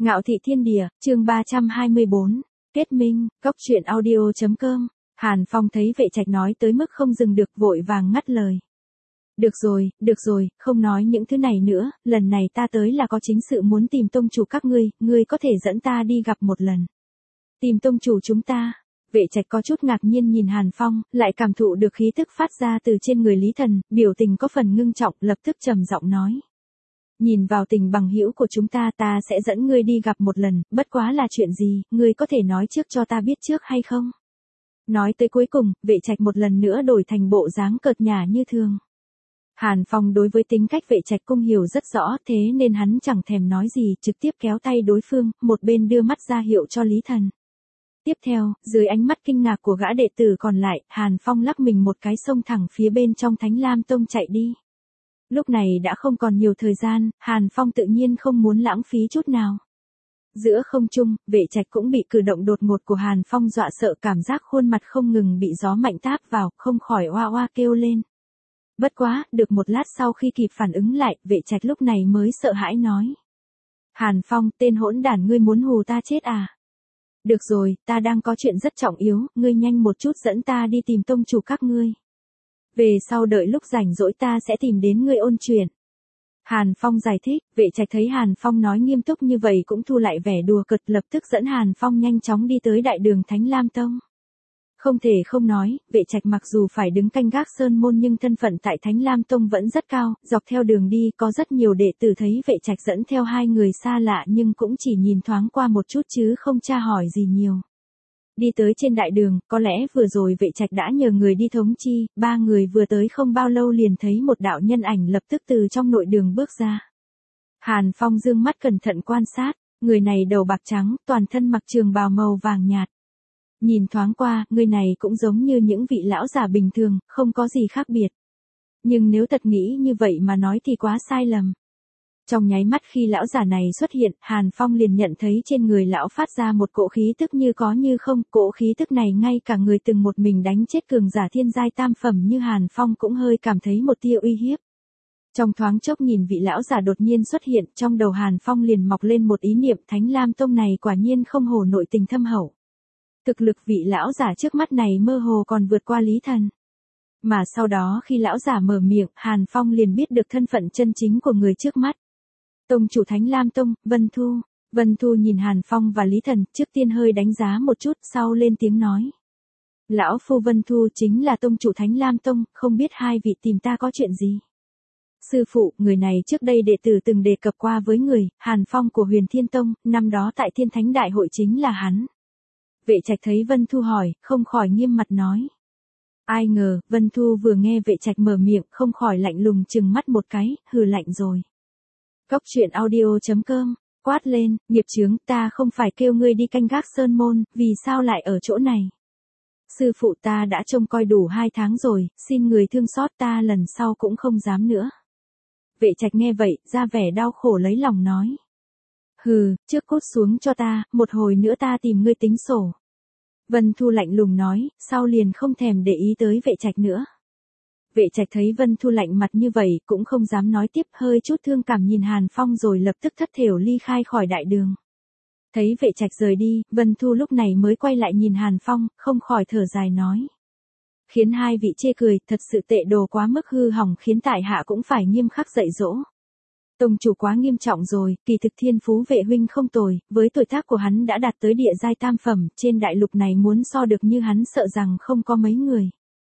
Ngạo thị thiên địa, chương 324, kết minh, góc truyện audio.com. Hàn Phong thấy vệ trạch nói tới mức không dừng được vội vàng ngắt lời. Được rồi, không nói những thứ này nữa, lần này ta tới là có chính sự muốn tìm tông chủ các ngươi có thể dẫn ta đi gặp một lần. Tìm tông chủ chúng ta. Vệ trạch có chút ngạc nhiên nhìn Hàn Phong, lại cảm thụ được khí tức phát ra từ trên người Lý Thần, biểu tình có phần ngưng trọng, lập tức trầm giọng nói. Nhìn vào tình bằng hữu của chúng ta sẽ dẫn ngươi đi gặp một lần, bất quá là chuyện gì, ngươi có thể nói trước cho ta biết trước hay không? Nói tới cuối cùng, vệ trạch một lần nữa đổi thành bộ dáng cợt nhả như thường. Hàn Phong đối với tính cách vệ trạch cung hiểu rất rõ, thế nên hắn chẳng thèm nói gì, trực tiếp kéo tay đối phương, một bên đưa mắt ra hiệu cho Lý Thần. Tiếp theo, dưới ánh mắt kinh ngạc của gã đệ tử còn lại, Hàn Phong lắc mình một cái xông thẳng phía bên trong Thánh Lam Tông chạy đi. Lúc này đã không còn nhiều thời gian, Hàn Phong tự nhiên không muốn lãng phí chút nào. Giữa không trung, vệ trạch cũng bị cử động đột ngột của Hàn Phong dọa sợ, cảm giác khuôn mặt không ngừng bị gió mạnh táp vào, không khỏi oa oa kêu lên. Bất quá, được một lát sau khi kịp phản ứng lại, vệ trạch lúc này mới sợ hãi nói. Hàn Phong, tên hỗn đản, ngươi muốn hù ta chết à? Được rồi, ta đang có chuyện rất trọng yếu, ngươi nhanh một chút dẫn ta đi tìm tông chủ các ngươi. Về sau đợi lúc rảnh rỗi ta sẽ tìm đến ngươi ôn chuyện. Hàn Phong giải thích, vệ trạch thấy Hàn Phong nói nghiêm túc như vậy cũng thu lại vẻ đùa cợt, lập tức dẫn Hàn Phong nhanh chóng đi tới đại đường Thánh Lam Tông. Không thể không nói, vệ trạch mặc dù phải đứng canh gác sơn môn nhưng thân phận tại Thánh Lam Tông vẫn rất cao, dọc theo đường đi có rất nhiều đệ tử thấy vệ trạch dẫn theo hai người xa lạ nhưng cũng chỉ nhìn thoáng qua một chút chứ không tra hỏi gì nhiều. Đi tới trên đại đường, có lẽ vừa rồi vệ trạch đã nhờ người đi thống chi, ba người vừa tới không bao lâu liền thấy một đạo nhân ảnh lập tức từ trong nội đường bước ra. Hàn Phong dương mắt cẩn thận quan sát, người này đầu bạc trắng, toàn thân mặc trường bào màu vàng nhạt. Nhìn thoáng qua, người này cũng giống như những vị lão già bình thường, không có gì khác biệt. Nhưng nếu thật nghĩ như vậy mà nói thì quá sai lầm. Trong nháy mắt khi lão già này xuất hiện, Hàn Phong liền nhận thấy trên người lão phát ra một cỗ khí tức như có như không, cỗ khí tức này ngay cả người từng một mình đánh chết cường giả thiên giai tam phẩm như Hàn Phong cũng hơi cảm thấy một tia uy hiếp. Trong thoáng chốc nhìn vị lão già đột nhiên xuất hiện, trong đầu Hàn Phong liền mọc lên một ý niệm, Thánh Lam Tông này quả nhiên không hổ nội tình thâm hậu. Thực lực vị lão giả trước mắt này mơ hồ còn vượt qua Lý Thần. Mà sau đó khi lão giả mở miệng, Hàn Phong liền biết được thân phận chân chính của người trước mắt. Tông chủ Thánh Lam Tông, Vân Thu. Vân Thu nhìn Hàn Phong và Lý Thần, trước tiên hơi đánh giá một chút, sau lên tiếng nói. Lão phu Vân Thu chính là tông chủ Thánh Lam Tông, không biết hai vị tìm ta có chuyện gì. Sư phụ, người này trước đây đệ tử từng đề cập qua với người, Hàn Phong của Huyền Thiên Tông, năm đó tại Thiên Thánh Đại hội chính là hắn. Vệ trạch thấy Vân Thu hỏi, không khỏi nghiêm mặt nói. Ai ngờ, Vân Thu vừa nghe vệ trạch mở miệng, không khỏi lạnh lùng trừng mắt một cái, hừ lạnh rồi. Góc truyện audio.com, quát lên, nghiệp chướng, ta không phải kêu ngươi đi canh gác sơn môn, vì sao lại ở chỗ này? Sư phụ ta đã trông coi đủ 2 tháng rồi, xin người thương xót ta lần sau cũng không dám nữa. Vệ trạch nghe vậy, ra vẻ đau khổ lấy lòng nói. Hừ, trước cút xuống cho ta, một hồi nữa ta tìm ngươi tính sổ. Vân Thu lạnh lùng nói, sau liền không thèm để ý tới vệ trạch nữa. Vệ trạch thấy Vân Thu lạnh mặt như vậy, cũng không dám nói tiếp, hơi chút thương cảm nhìn Hàn Phong rồi lập tức thất thểu ly khai khỏi đại đường. Thấy vệ trạch rời đi, Vân Thu lúc này mới quay lại nhìn Hàn Phong, không khỏi thở dài nói. Khiến hai vị chê cười, thật sự tệ đồ quá mức hư hỏng, khiến tại hạ cũng phải nghiêm khắc dạy dỗ. Tông chủ quá nghiêm trọng rồi, kỳ thực thiên phú vệ huynh không tồi, với tuổi tác của hắn đã đạt tới địa giai tam phẩm, trên đại lục này muốn so được như hắn sợ rằng không có mấy người.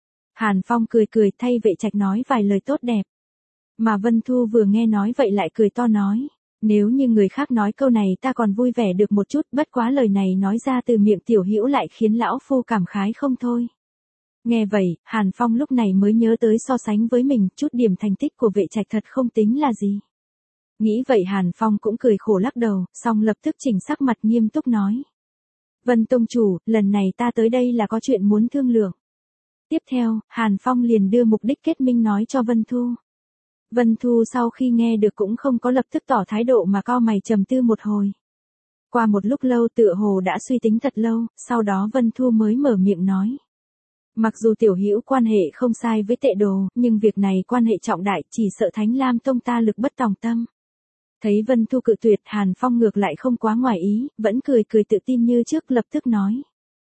Hàn Phong cười cười thay vệ trạch nói vài lời tốt đẹp. Mà Vân Thu vừa nghe nói vậy lại cười to nói. Nếu như người khác nói câu này ta còn vui vẻ được một chút, bất quá lời này nói ra từ miệng tiểu hữu lại khiến lão phu cảm khái không thôi. Nghe vậy, Hàn Phong lúc này mới nhớ tới so sánh với mình, chút điểm thành tích của vệ trạch thật không tính là gì. Nghĩ vậy Hàn Phong cũng cười khổ lắc đầu, xong lập tức chỉnh sắc mặt nghiêm túc nói. Vân tông chủ, lần này ta tới đây là có chuyện muốn thương lượng. Tiếp theo, Hàn Phong liền đưa mục đích kết minh nói cho Vân Thu. Vân Thu sau khi nghe được cũng không có lập tức tỏ thái độ mà cau mày trầm tư một hồi. Qua một lúc lâu tựa hồ đã suy tính thật lâu, sau đó Vân Thu mới mở miệng nói. Mặc dù tiểu hữu quan hệ không sai với tệ đồ, nhưng việc này quan hệ trọng đại, chỉ sợ Thánh Lam Tông ta lực bất tòng tâm. Thấy Vân Thu cự tuyệt, Hàn Phong ngược lại không quá ngoài ý, vẫn cười cười tự tin như trước, lập tức nói.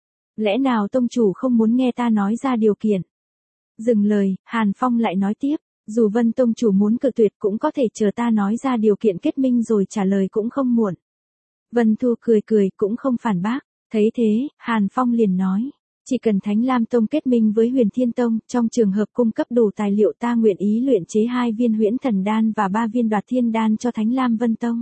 Lẽ nào tông chủ không muốn nghe ta nói ra điều kiện? Dừng lời, Hàn Phong lại nói tiếp, dù Vân tông chủ muốn cự tuyệt cũng có thể chờ ta nói ra điều kiện kết minh rồi trả lời cũng không muộn. Vân Thu cười cười cũng không phản bác, thấy thế, Hàn Phong liền nói. Chỉ cần Thánh Lam Tông kết minh với Huyền Thiên Tông, trong trường hợp cung cấp đủ tài liệu ta nguyện ý luyện chế 2 viên Huyễn Thần Đan và 3 viên Đoạt Thiên Đan cho Thánh Lam Vân Tông.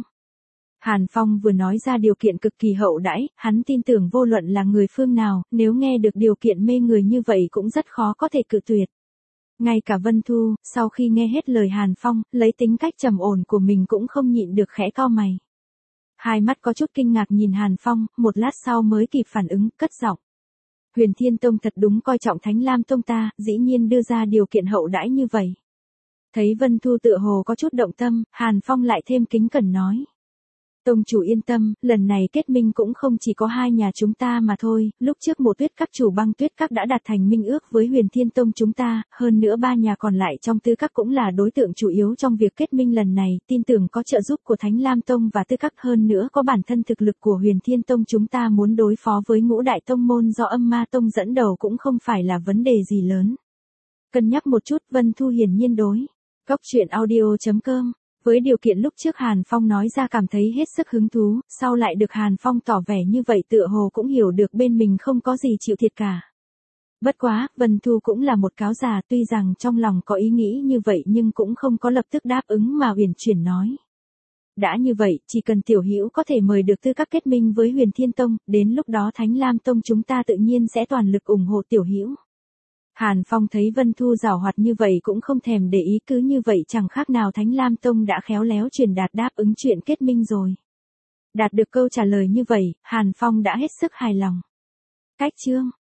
Hàn Phong vừa nói ra điều kiện cực kỳ hậu đãi, hắn tin tưởng vô luận là người phương nào, nếu nghe được điều kiện mê người như vậy cũng rất khó có thể cự tuyệt. Ngay cả Vân Thu, sau khi nghe hết lời Hàn Phong, lấy tính cách trầm ổn của mình cũng không nhịn được khẽ cau mày. Hai mắt có chút kinh ngạc nhìn Hàn Phong, một lát sau mới kịp phản ứng, cất giọng. Huyền Thiên Tông thật đúng coi trọng Thánh Lam Tông ta, dĩ nhiên đưa ra điều kiện hậu đãi như vậy. Thấy Vân Thu tựa hồ có chút động tâm, Hàn Phong lại thêm kính cẩn nói. Tông chủ yên tâm, lần này kết minh cũng không chỉ có 2 nhà chúng ta mà thôi, lúc trước Mộ Tuyết Các chủ Băng Tuyết Các đã đạt thành minh ước với Huyền Thiên Tông chúng ta, hơn nữa 3 nhà còn lại trong Tư Các cũng là đối tượng chủ yếu trong việc kết minh lần này, tin tưởng có trợ giúp của Thánh Lam Tông và Tư Các, hơn nữa có bản thân thực lực của Huyền Thiên Tông chúng ta muốn đối phó với ngũ đại tông môn do Âm Ma Tông dẫn đầu cũng không phải là vấn đề gì lớn. Cân nhắc một chút, Vân Thu hiển nhiên đối. Góc truyện audio.com với điều kiện lúc trước Hàn Phong nói ra cảm thấy hết sức hứng thú, sau lại được Hàn Phong tỏ vẻ như vậy tựa hồ cũng hiểu được bên mình không có gì chịu thiệt cả. Bất quá, Vân Thu cũng là một cáo già, tuy rằng trong lòng có ý nghĩ như vậy nhưng cũng không có lập tức đáp ứng mà uyển chuyển nói. Đã như vậy, chỉ cần Tiểu Hữu có thể mời được Tư Các kết minh với Huyền Thiên Tông, đến lúc đó Thánh Lam Tông chúng ta tự nhiên sẽ toàn lực ủng hộ Tiểu Hữu. Hàn Phong thấy Vân Thu giảo hoạt như vậy cũng không thèm để ý, cứ như vậy chẳng khác nào Thánh Lam Tông đã khéo léo truyền đạt đáp ứng chuyện kết minh rồi. Đạt được câu trả lời như vậy, Hàn Phong đã hết sức hài lòng. Cách chương